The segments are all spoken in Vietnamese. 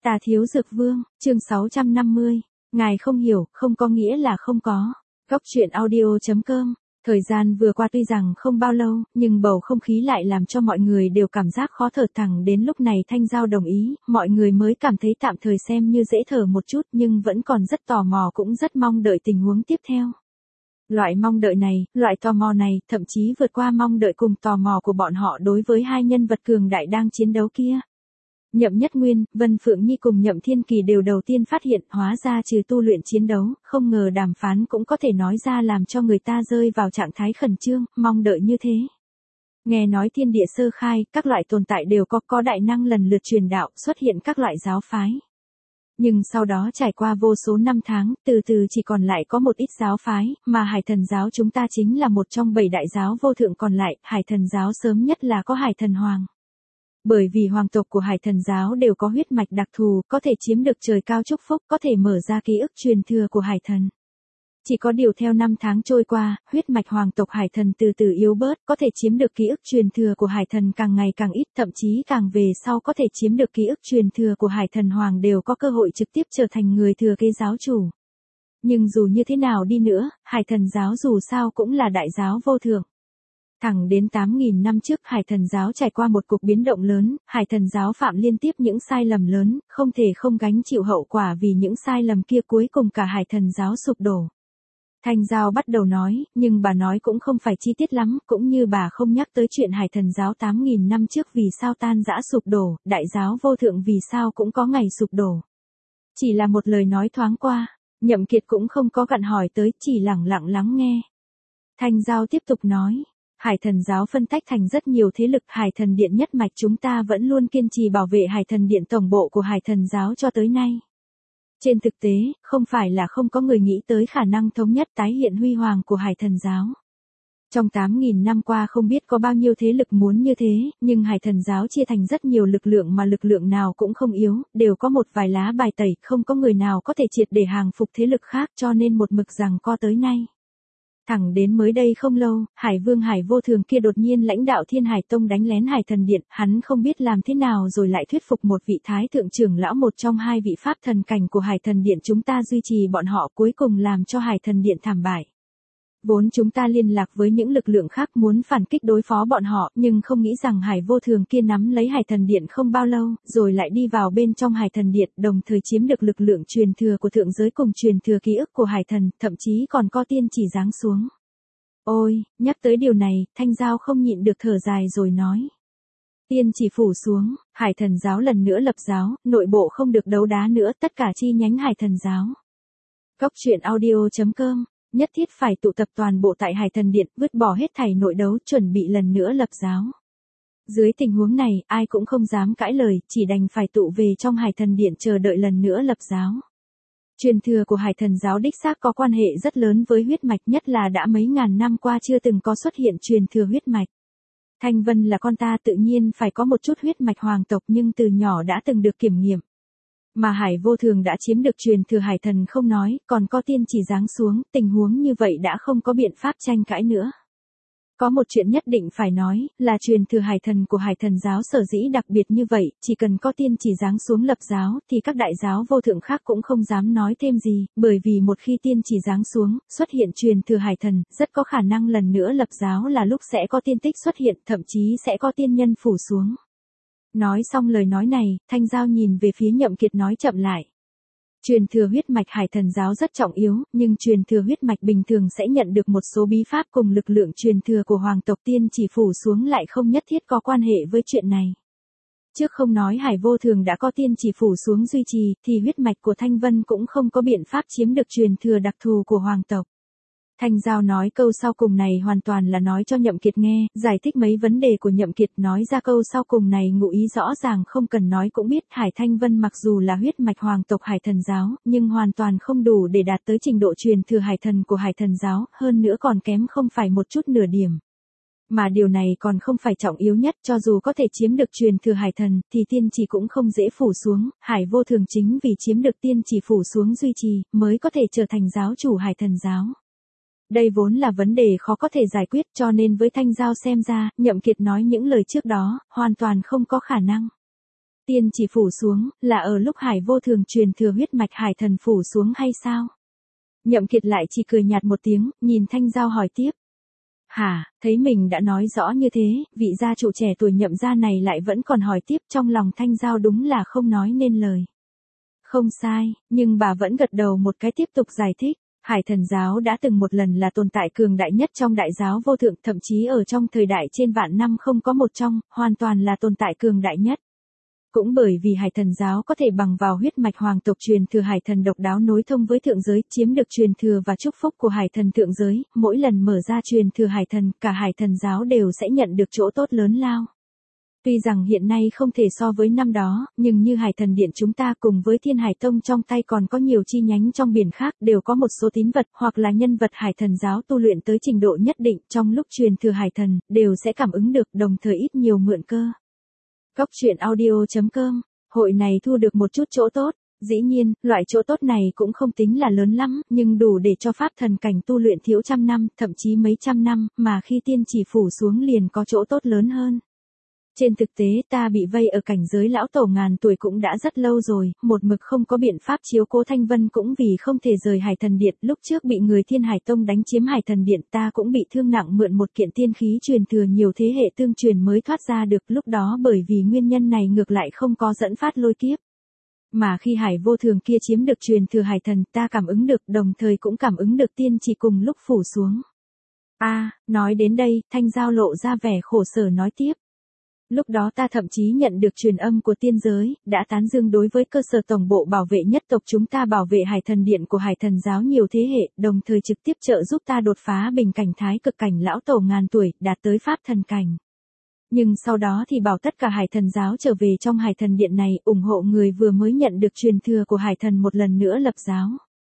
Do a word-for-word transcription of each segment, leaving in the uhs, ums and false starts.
Tà Thiếu Dược Vương, chương sáu trăm năm mươi. Ngài không hiểu, không có nghĩa là không có. Góc truyện audio chấm com. Thời gian vừa qua tuy rằng không bao lâu, nhưng bầu không khí lại làm cho mọi người đều cảm giác khó thở. Thẳng đến lúc này Thanh Giao đồng ý, mọi người mới cảm thấy tạm thời xem như dễ thở một chút, nhưng vẫn còn rất tò mò, cũng rất mong đợi tình huống tiếp theo. Loại mong đợi này, loại tò mò này, thậm chí vượt qua mong đợi cùng tò mò của bọn họ đối với hai nhân vật cường đại đang chiến đấu kia. Nhậm Nhất Nguyên, Vân Phượng Nhi cùng Nhậm Thiên Kỳ đều đầu tiên phát hiện, hóa ra trừ tu luyện chiến đấu, không ngờ đàm phán cũng có thể nói ra làm cho người ta rơi vào trạng thái khẩn trương, mong đợi như thế. Nghe nói thiên địa sơ khai, các loại tồn tại đều có có đại năng lần lượt truyền đạo, xuất hiện các loại giáo phái. Nhưng sau đó trải qua vô số năm tháng, từ từ chỉ còn lại có một ít giáo phái, mà Hải Thần giáo chúng ta chính là một trong bảy đại giáo vô thượng còn lại. Hải Thần giáo sớm nhất là có Hải Thần Hoàng. Bởi vì hoàng tộc của Hải Thần giáo đều có huyết mạch đặc thù, có thể chiếm được trời cao chúc phúc, có thể mở ra ký ức truyền thừa của Hải Thần. Chỉ có điều theo năm tháng trôi qua, huyết mạch hoàng tộc Hải Thần từ từ yếu bớt, có thể chiếm được ký ức truyền thừa của Hải Thần càng ngày càng ít, thậm chí càng về sau có thể chiếm được ký ức truyền thừa của Hải Thần Hoàng đều có cơ hội trực tiếp trở thành người thừa kế giáo chủ. Nhưng dù như thế nào đi nữa, Hải Thần giáo dù sao cũng là đại giáo vô thượng. Thẳng đến tám nghìn năm trước Hải Thần giáo trải qua một cuộc biến động lớn, Hải Thần giáo phạm liên tiếp những sai lầm lớn, không thể không gánh chịu hậu quả vì những sai lầm kia, cuối cùng cả Hải Thần giáo sụp đổ. Thanh Giao bắt đầu nói, nhưng bà nói cũng không phải chi tiết lắm, cũng như bà không nhắc tới chuyện Hải Thần giáo tám nghìn năm trước vì sao tan rã sụp đổ, đại giáo vô thượng vì sao cũng có ngày sụp đổ. Chỉ là một lời nói thoáng qua, Nhậm Kiệt cũng không có gặn hỏi tới, chỉ lặng lặng lắng nghe. Thanh Giao tiếp tục nói. Hải Thần giáo phân tách thành rất nhiều thế lực, Hải Thần điện nhất mạch chúng ta vẫn luôn kiên trì bảo vệ Hải Thần điện tổng bộ của Hải Thần giáo cho tới nay. Trên thực tế, không phải là không có người nghĩ tới khả năng thống nhất tái hiện huy hoàng của Hải Thần giáo. Trong tám nghìn năm qua không biết có bao nhiêu thế lực muốn như thế, nhưng Hải Thần giáo chia thành rất nhiều lực lượng mà lực lượng nào cũng không yếu, đều có một vài lá bài tẩy, không có người nào có thể triệt để hàng phục thế lực khác, cho nên một mực giằng co tới nay. Thẳng đến mới đây không lâu, Hải Vương Hải Vô Thường kia đột nhiên lãnh đạo Thiên Hải Tông đánh lén Hải Thần Điện, hắn không biết làm thế nào rồi lại thuyết phục một vị thái thượng trưởng lão, một trong hai vị pháp thần cảnh của Hải Thần Điện chúng ta duy trì bọn họ, cuối cùng làm cho Hải Thần Điện thảm bại. Vốn chúng ta liên lạc với những lực lượng khác muốn phản kích đối phó bọn họ, nhưng không nghĩ rằng Hải Vô Thường kia nắm lấy Hải Thần Điện không bao lâu, rồi lại đi vào bên trong Hải Thần Điện, đồng thời chiếm được lực lượng truyền thừa của thượng giới cùng truyền thừa ký ức của Hải Thần, thậm chí còn có tiên chỉ giáng xuống. Ôi, nhắc tới điều này, Thanh Giao không nhịn được thở dài rồi nói. Tiên chỉ phủ xuống, Hải Thần giáo lần nữa lập giáo, nội bộ không được đấu đá nữa, tất cả chi nhánh Hải Thần giáo. Góc truyện audio chấm com. Nhất thiết phải tụ tập toàn bộ tại Hải Thần Điện, vứt bỏ hết thảy nội đấu, chuẩn bị lần nữa lập giáo. Dưới tình huống này, ai cũng không dám cãi lời, chỉ đành phải tụ về trong Hải Thần Điện chờ đợi lần nữa lập giáo. Truyền thừa của Hải Thần giáo đích xác có quan hệ rất lớn với huyết mạch, nhất là đã mấy ngàn năm qua chưa từng có xuất hiện truyền thừa huyết mạch. Thanh Vân là con ta, tự nhiên phải có một chút huyết mạch hoàng tộc, nhưng từ nhỏ đã từng được kiểm nghiệm. Mà Hải Vô Thường đã chiếm được truyền thừa Hải Thần không nói, còn có tiên chỉ giáng xuống, tình huống như vậy đã không có biện pháp tranh cãi nữa. Có một chuyện nhất định phải nói, là truyền thừa Hải Thần của Hải Thần giáo sở dĩ đặc biệt như vậy, chỉ cần có tiên chỉ giáng xuống lập giáo, thì các đại giáo vô thượng khác cũng không dám nói thêm gì, bởi vì một khi tiên chỉ giáng xuống, xuất hiện truyền thừa Hải Thần, rất có khả năng lần nữa lập giáo là lúc sẽ có tiên tích xuất hiện, thậm chí sẽ có tiên nhân phủ xuống. Nói xong lời nói này, Thanh Giao nhìn về phía Nhậm Kiệt nói chậm lại. Truyền thừa huyết mạch Hải Thần giáo rất trọng yếu, nhưng truyền thừa huyết mạch bình thường sẽ nhận được một số bí pháp cùng lực lượng truyền thừa của hoàng tộc, tiên chỉ phủ xuống lại không nhất thiết có quan hệ với chuyện này. Trước không nói Hải Vô Thường đã có tiên chỉ phủ xuống duy trì, thì huyết mạch của Thanh Vân cũng không có biện pháp chiếm được truyền thừa đặc thù của hoàng tộc. Thanh Giao nói câu sau cùng này hoàn toàn là nói cho Nhậm Kiệt nghe, giải thích mấy vấn đề của Nhậm Kiệt, nói ra câu sau cùng này ngụ ý rõ ràng không cần nói cũng biết, Hải Thanh Vân mặc dù là huyết mạch hoàng tộc Hải Thần giáo, nhưng hoàn toàn không đủ để đạt tới trình độ truyền thừa Hải Thần của Hải Thần giáo, hơn nữa còn kém không phải một chút nửa điểm. Mà điều này còn không phải trọng yếu nhất, cho dù có thể chiếm được truyền thừa Hải Thần, thì tiên chỉ cũng không dễ phủ xuống, Hải Vô Thường chính vì chiếm được tiên chỉ phủ xuống duy trì, mới có thể trở thành giáo chủ Hải Thần giáo. Đây vốn là vấn đề khó có thể giải quyết, cho nên với Thanh Giao xem ra, Nhậm Kiệt nói những lời trước đó, hoàn toàn không có khả năng. Tiên chỉ phủ xuống, là ở lúc Hải Vô Thường truyền thừa huyết mạch Hải Thần phủ xuống hay sao? Nhậm Kiệt lại chỉ cười nhạt một tiếng, nhìn Thanh Giao hỏi tiếp. Hả, thấy mình đã nói rõ như thế, vị gia chủ trẻ tuổi Nhậm gia này lại vẫn còn hỏi tiếp, trong lòng Thanh Giao đúng là không nói nên lời. Không sai, nhưng bà vẫn gật đầu một cái tiếp tục giải thích. Hải Thần giáo đã từng một lần là tồn tại cường đại nhất trong đại giáo vô thượng, thậm chí ở trong thời đại trên vạn năm không có một trong, hoàn toàn là tồn tại cường đại nhất. Cũng bởi vì Hải Thần giáo có thể bằng vào huyết mạch hoàng tộc truyền thừa Hải Thần độc đáo nối thông với thượng giới, chiếm được truyền thừa và chúc phúc của Hải Thần thượng giới, mỗi lần mở ra truyền thừa Hải Thần, cả Hải Thần giáo đều sẽ nhận được chỗ tốt lớn lao. Tuy rằng hiện nay không thể so với năm đó, nhưng như Hải Thần Điện chúng ta cùng với Thiên Hải Tông trong tay còn có nhiều chi nhánh trong biển khác, đều có một số tín vật hoặc là nhân vật Hải Thần giáo tu luyện tới trình độ nhất định, trong lúc truyền thừa Hải Thần, đều sẽ cảm ứng được, đồng thời ít nhiều mượn cơ. Góc truyện audio chấm com, hội này thu được một chút chỗ tốt, dĩ nhiên, loại chỗ tốt này cũng không tính là lớn lắm, nhưng đủ để cho pháp thần cảnh tu luyện thiếu trăm năm, thậm chí mấy trăm năm, mà khi tiên chỉ phủ xuống liền có chỗ tốt lớn hơn. Trên thực tế ta bị vây ở cảnh giới lão tổ ngàn tuổi cũng đã rất lâu rồi, một mực không có biện pháp chiếu cố Thanh Vân cũng vì không thể rời Hải Thần Điện, lúc trước bị người Thiên Hải Tông đánh chiếm Hải Thần Điện ta cũng bị thương nặng mượn một kiện tiên khí truyền thừa nhiều thế hệ tương truyền mới thoát ra được, lúc đó bởi vì nguyên nhân này ngược lại không có dẫn phát lôi kiếp. Mà khi Hải Vô Thường kia chiếm được truyền thừa Hải Thần ta cảm ứng được, đồng thời cũng cảm ứng được tiên chỉ cùng lúc phủ xuống. A, à, nói đến đây, Thanh Giao lộ ra vẻ khổ sở nói tiếp. Lúc đó ta thậm chí nhận được truyền âm của tiên giới, đã tán dương đối với cơ sở tổng bộ bảo vệ nhất tộc chúng ta bảo vệ Hải Thần Điện của Hải Thần giáo nhiều thế hệ, đồng thời trực tiếp trợ giúp ta đột phá bình cảnh thái cực cảnh lão tổ ngàn tuổi, đạt tới pháp thần cảnh. Nhưng sau đó thì bảo tất cả Hải Thần giáo trở về trong Hải Thần Điện này, ủng hộ người vừa mới nhận được truyền thừa của Hải Thần một lần nữa lập giáo.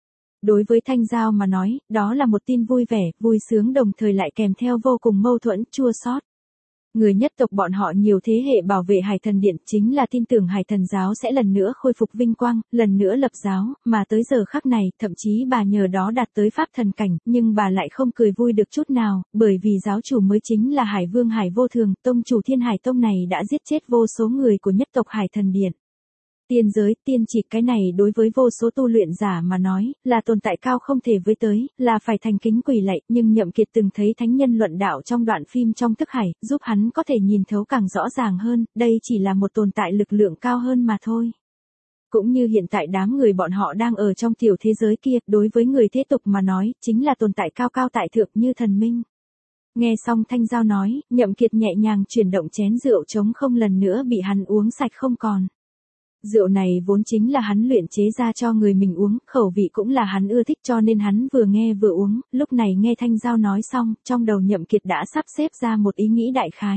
Đối với Thanh Giao mà nói, đó là một tin vui vẻ, vui sướng đồng thời lại kèm theo vô cùng mâu thuẫn, chua xót. Người nhất tộc bọn họ nhiều thế hệ bảo vệ Hải Thần Điện chính là tin tưởng Hải Thần giáo sẽ lần nữa khôi phục vinh quang, lần nữa lập giáo, mà tới giờ khắc này, thậm chí bà nhờ đó đạt tới pháp thần cảnh, nhưng bà lại không cười vui được chút nào, bởi vì giáo chủ mới chính là Hải Vương Hải Vô Thường, tông chủ Thiên Hải Tông này đã giết chết vô số người của nhất tộc Hải Thần Điện. Tiên giới, tiên chỉ, cái này đối với vô số tu luyện giả mà nói, là tồn tại cao không thể với tới, là phải thành kính quỳ lạy, nhưng Nhậm Kiệt từng thấy thánh nhân luận đạo trong đoạn phim trong Thức Hải, giúp hắn có thể nhìn thấu càng rõ ràng hơn, đây chỉ là một tồn tại lực lượng cao hơn mà thôi. Cũng như hiện tại đám người bọn họ đang ở trong tiểu thế giới kia, đối với người thế tục mà nói, chính là tồn tại cao cao tại thượng như thần minh. Nghe xong Thanh Giao nói, Nhậm Kiệt nhẹ nhàng chuyển động chén rượu trống không lần nữa bị hắn uống sạch không còn. Rượu này vốn chính là hắn luyện chế ra cho người mình uống, khẩu vị cũng là hắn ưa thích cho nên hắn vừa nghe vừa uống, lúc này nghe Thanh Giao nói xong, trong đầu Nhậm Kiệt đã sắp xếp ra một ý nghĩ đại khái.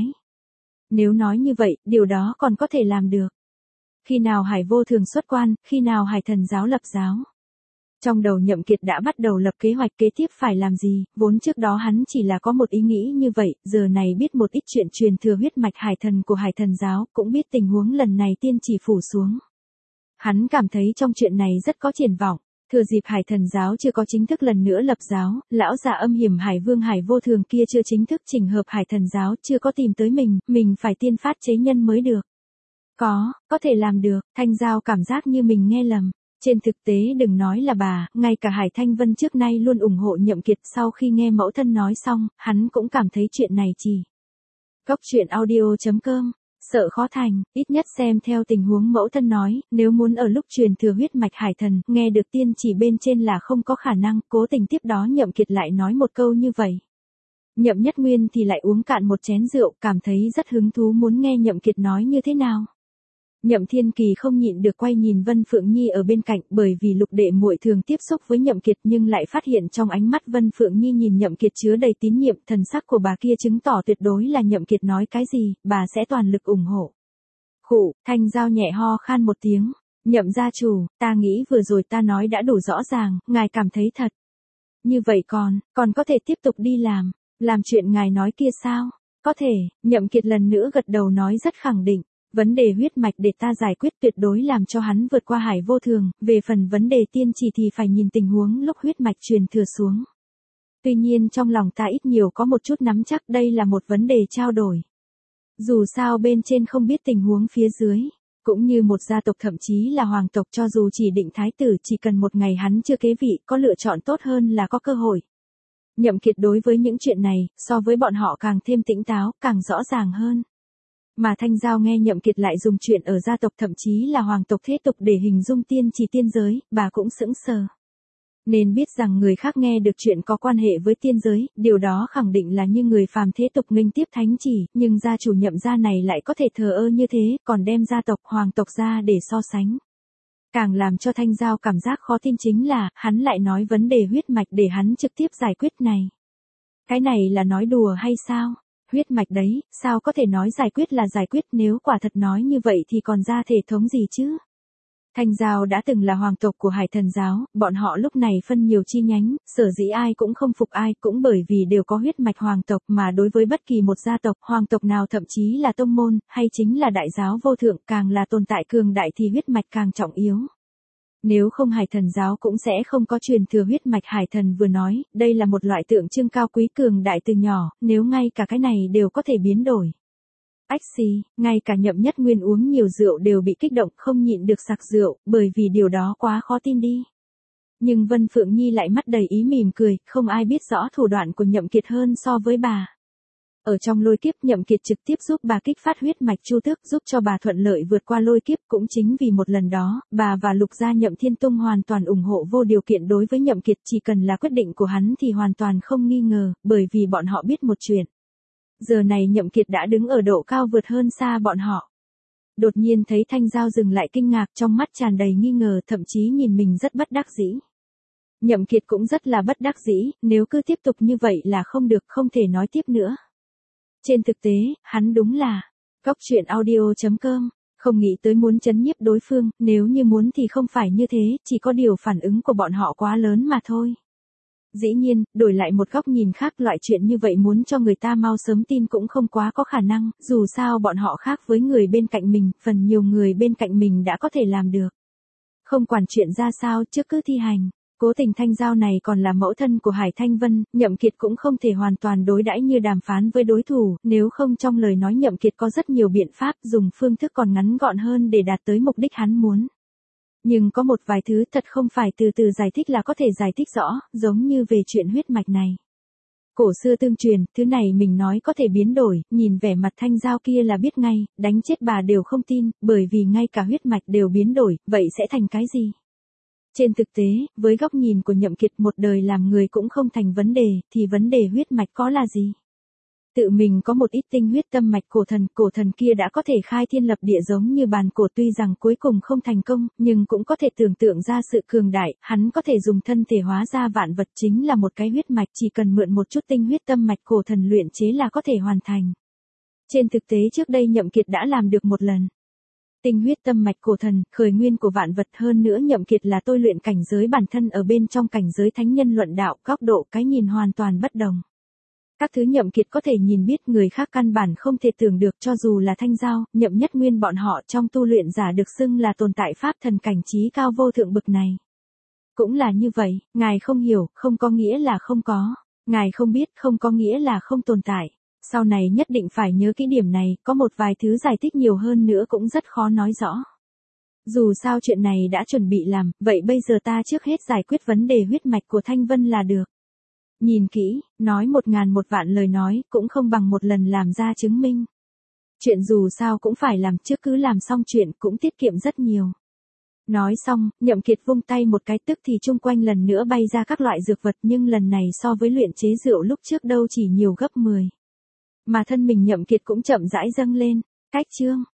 Nếu nói như vậy, điều đó còn có thể làm được. Khi nào Hải Vô Thường xuất quan, khi nào Hải Thần giáo lập giáo. Trong đầu Nhậm Kiệt đã bắt đầu lập kế hoạch kế tiếp phải làm gì, vốn trước đó hắn chỉ là có một ý nghĩ như vậy, giờ này biết một ít chuyện truyền thừa huyết mạch Hải Thần của Hải Thần giáo, cũng biết tình huống lần này tiên chỉ phủ xuống. Hắn cảm thấy trong chuyện này rất có triển vọng, thừa dịp Hải Thần giáo chưa có chính thức lần nữa lập giáo, lão già âm hiểm Hải Vương Hải Vô Thường kia chưa chính thức chỉnh hợp Hải Thần giáo, chưa có tìm tới mình, mình phải tiên phát chế nhân mới được. Có, có thể làm được, Thanh Giao cảm giác như mình nghe lầm. Trên thực tế đừng nói là bà, ngay cả Hải Thanh Vân trước nay luôn ủng hộ Nhậm Kiệt, sau khi nghe mẫu thân nói xong, hắn cũng cảm thấy chuyện này chỉ. Góc truyện audio chấm com, sợ khó thành, ít nhất xem theo tình huống mẫu thân nói, nếu muốn ở lúc truyền thừa huyết mạch Hải Thần, nghe được tiên chỉ bên trên là không có khả năng, cố tình tiếp đó Nhậm Kiệt lại nói một câu như vậy. Nhậm Nhất Nguyên thì lại uống cạn một chén rượu, cảm thấy rất hứng thú muốn nghe Nhậm Kiệt nói như thế nào. Nhậm Thiên Kỳ không nhịn được quay nhìn Vân Phượng Nhi ở bên cạnh, bởi vì Lục đệ muội thường tiếp xúc với Nhậm Kiệt nhưng lại phát hiện trong ánh mắt Vân Phượng Nhi nhìn Nhậm Kiệt chứa đầy tín nhiệm, thần sắc của bà kia chứng tỏ tuyệt đối là Nhậm Kiệt nói cái gì, bà sẽ toàn lực ủng hộ. Khụ, Thanh Giao nhẹ ho khan một tiếng, Nhậm gia chủ, ta nghĩ vừa rồi ta nói đã đủ rõ ràng, ngài cảm thấy thật. Như vậy còn, còn có thể tiếp tục đi làm, làm chuyện ngài nói kia sao? Có thể, Nhậm Kiệt lần nữa gật đầu nói rất khẳng định. Vấn đề huyết mạch để ta giải quyết tuyệt đối làm cho hắn vượt qua Hải Vô Thường, về phần vấn đề tiên chỉ thì phải nhìn tình huống lúc huyết mạch truyền thừa xuống. Tuy nhiên trong lòng ta ít nhiều có một chút nắm chắc đây là một vấn đề trao đổi. Dù sao bên trên không biết tình huống phía dưới, Cũng như một gia tộc thậm chí là hoàng tộc cho dù chỉ định thái tử chỉ cần một ngày hắn chưa kế vị có lựa chọn tốt hơn là có cơ hội. Nhậm Kiệt đối với những chuyện này, so với bọn họ càng thêm tỉnh táo, càng rõ ràng hơn. Mà Thanh Giao nghe Nhậm Kiệt lại dùng chuyện ở gia tộc thậm chí là hoàng tộc thế tục để hình dung tiên trì tiên giới, bà cũng sững sờ. Nên biết rằng người khác nghe được chuyện có quan hệ với tiên giới, điều đó khẳng định là như người phàm thế tục nghênh tiếp thánh chỉ, nhưng gia chủ Nhậm gia này lại có thể thờ ơ như thế, còn đem gia tộc hoàng tộc ra để so sánh. Càng làm cho Thanh Giao cảm giác khó tin chính là, hắn lại nói vấn đề huyết mạch để hắn trực tiếp giải quyết này. Cái này là nói đùa hay sao? Huyết mạch đấy, sao có thể nói giải quyết là giải quyết, nếu quả thật nói như vậy thì còn ra thể thống gì chứ? Thanh Giao đã từng là hoàng tộc của Hải Thần giáo, bọn họ lúc này phân nhiều chi nhánh, sở dĩ ai cũng không phục ai, cũng bởi vì đều có huyết mạch hoàng tộc, mà đối với bất kỳ một gia tộc, hoàng tộc nào thậm chí là tông môn, hay chính là đại giáo vô thượng, càng là tồn tại cường đại thì huyết mạch càng trọng yếu. Nếu không Hải Thần giáo cũng sẽ không có truyền thừa huyết mạch. Hải Thần vừa nói, đây là một loại tượng trưng cao quý cường đại từ nhỏ, nếu ngay cả cái này đều có thể biến đổi. Ách xì, ngay cả Nhậm Nhất Nguyên uống nhiều rượu đều bị kích động không nhịn được sặc rượu, bởi vì điều đó quá khó tin đi. Nhưng Vân Phượng Nhi lại mắt đầy ý mỉm cười, không ai biết rõ thủ đoạn của Nhậm Kiệt hơn so với bà. Ở trong lôi kiếp Nhậm Kiệt trực tiếp giúp bà kích phát huyết mạch chu tước, giúp cho bà thuận lợi vượt qua lôi kiếp, cũng chính vì một lần đó, bà và Lục gia Nhậm Thiên Tung hoàn toàn ủng hộ vô điều kiện đối với Nhậm Kiệt, chỉ cần là quyết định của hắn thì hoàn toàn không nghi ngờ, bởi vì bọn họ biết một chuyện. Giờ này Nhậm Kiệt đã đứng ở độ cao vượt hơn xa bọn họ. Đột nhiên thấy Thanh Giao dừng lại kinh ngạc, trong mắt tràn đầy nghi ngờ, thậm chí nhìn mình rất bất đắc dĩ. Nhậm Kiệt cũng rất là bất đắc dĩ, nếu cứ tiếp tục như vậy là không được, không thể nói tiếp nữa. Trên thực tế, hắn đúng là Góc Truyện Audio chấm com, không nghĩ tới muốn trấn nhiếp đối phương, nếu như muốn thì không phải như thế, chỉ có điều phản ứng của bọn họ quá lớn mà thôi. Dĩ nhiên, đổi lại một góc nhìn khác, loại chuyện như vậy muốn cho người ta mau sớm tin cũng không quá có khả năng, dù sao bọn họ khác với người bên cạnh mình, phần nhiều người bên cạnh mình đã có thể làm được. Không quản chuyện ra sao, trước cứ thi hành. Cố Tình Thanh Giao này còn là mẫu thân của Hải Thanh Vân, Nhậm Kiệt cũng không thể hoàn toàn đối đãi như đàm phán với đối thủ, nếu không trong lời nói Nhậm Kiệt có rất nhiều biện pháp, dùng phương thức còn ngắn gọn hơn để đạt tới mục đích hắn muốn. Nhưng có một vài thứ thật không phải từ từ giải thích là có thể giải thích rõ, giống như về chuyện huyết mạch này. Cổ xưa tương truyền, thứ này mình nói có thể biến đổi, nhìn vẻ mặt Thanh Giao kia là biết ngay, đánh chết bà đều không tin, bởi vì ngay cả huyết mạch đều biến đổi, vậy sẽ thành cái gì? Trên thực tế, với góc nhìn của Nhậm Kiệt, một đời làm người cũng không thành vấn đề, thì vấn đề huyết mạch có là gì? Tự mình có một ít tinh huyết tâm mạch cổ thần, cổ thần kia đã có thể khai thiên lập địa giống như bàn cổ, tuy rằng cuối cùng không thành công, nhưng cũng có thể tưởng tượng ra sự cường đại, hắn có thể dùng thân thể hóa ra vạn vật, chính là một cái huyết mạch, chỉ cần mượn một chút tinh huyết tâm mạch cổ thần luyện chế là có thể hoàn thành. Trên thực tế trước đây Nhậm Kiệt đã làm được một lần. Tinh huyết tâm mạch cổ thần, khởi nguyên của vạn vật, hơn nữa Nhậm Kiệt là tôi luyện cảnh giới bản thân ở bên trong cảnh giới thánh nhân luận đạo, góc độ cái nhìn hoàn toàn bất đồng. Các thứ Nhậm Kiệt có thể nhìn biết người khác căn bản không thể tưởng được, cho dù là Thanh Giao, Nhậm Nhất Nguyên bọn họ trong tu luyện giả được xưng là tồn tại pháp thần cảnh trí cao vô thượng bực này. Cũng là như vậy, ngài không hiểu, không có nghĩa là không có, ngài không biết, không có nghĩa là không tồn tại. Sau này nhất định phải nhớ kỹ điểm này, có một vài thứ giải thích nhiều hơn nữa cũng rất khó nói rõ. Dù sao chuyện này đã chuẩn bị làm, vậy bây giờ ta trước hết giải quyết vấn đề huyết mạch của Thanh Vân là được. Nhìn kỹ, nói một ngàn một vạn lời nói, cũng không bằng một lần làm ra chứng minh. Chuyện dù sao cũng phải làm, trước cứ làm xong chuyện cũng tiết kiệm rất nhiều. Nói xong, Nhậm Kiệt vung tay một cái, tức thì chung quanh lần nữa bay ra các loại dược vật, nhưng lần này so với luyện chế rượu lúc trước đâu chỉ nhiều gấp mười. Mà thân mình Nhậm Kiệt cũng chậm rãi dâng lên. Cách chương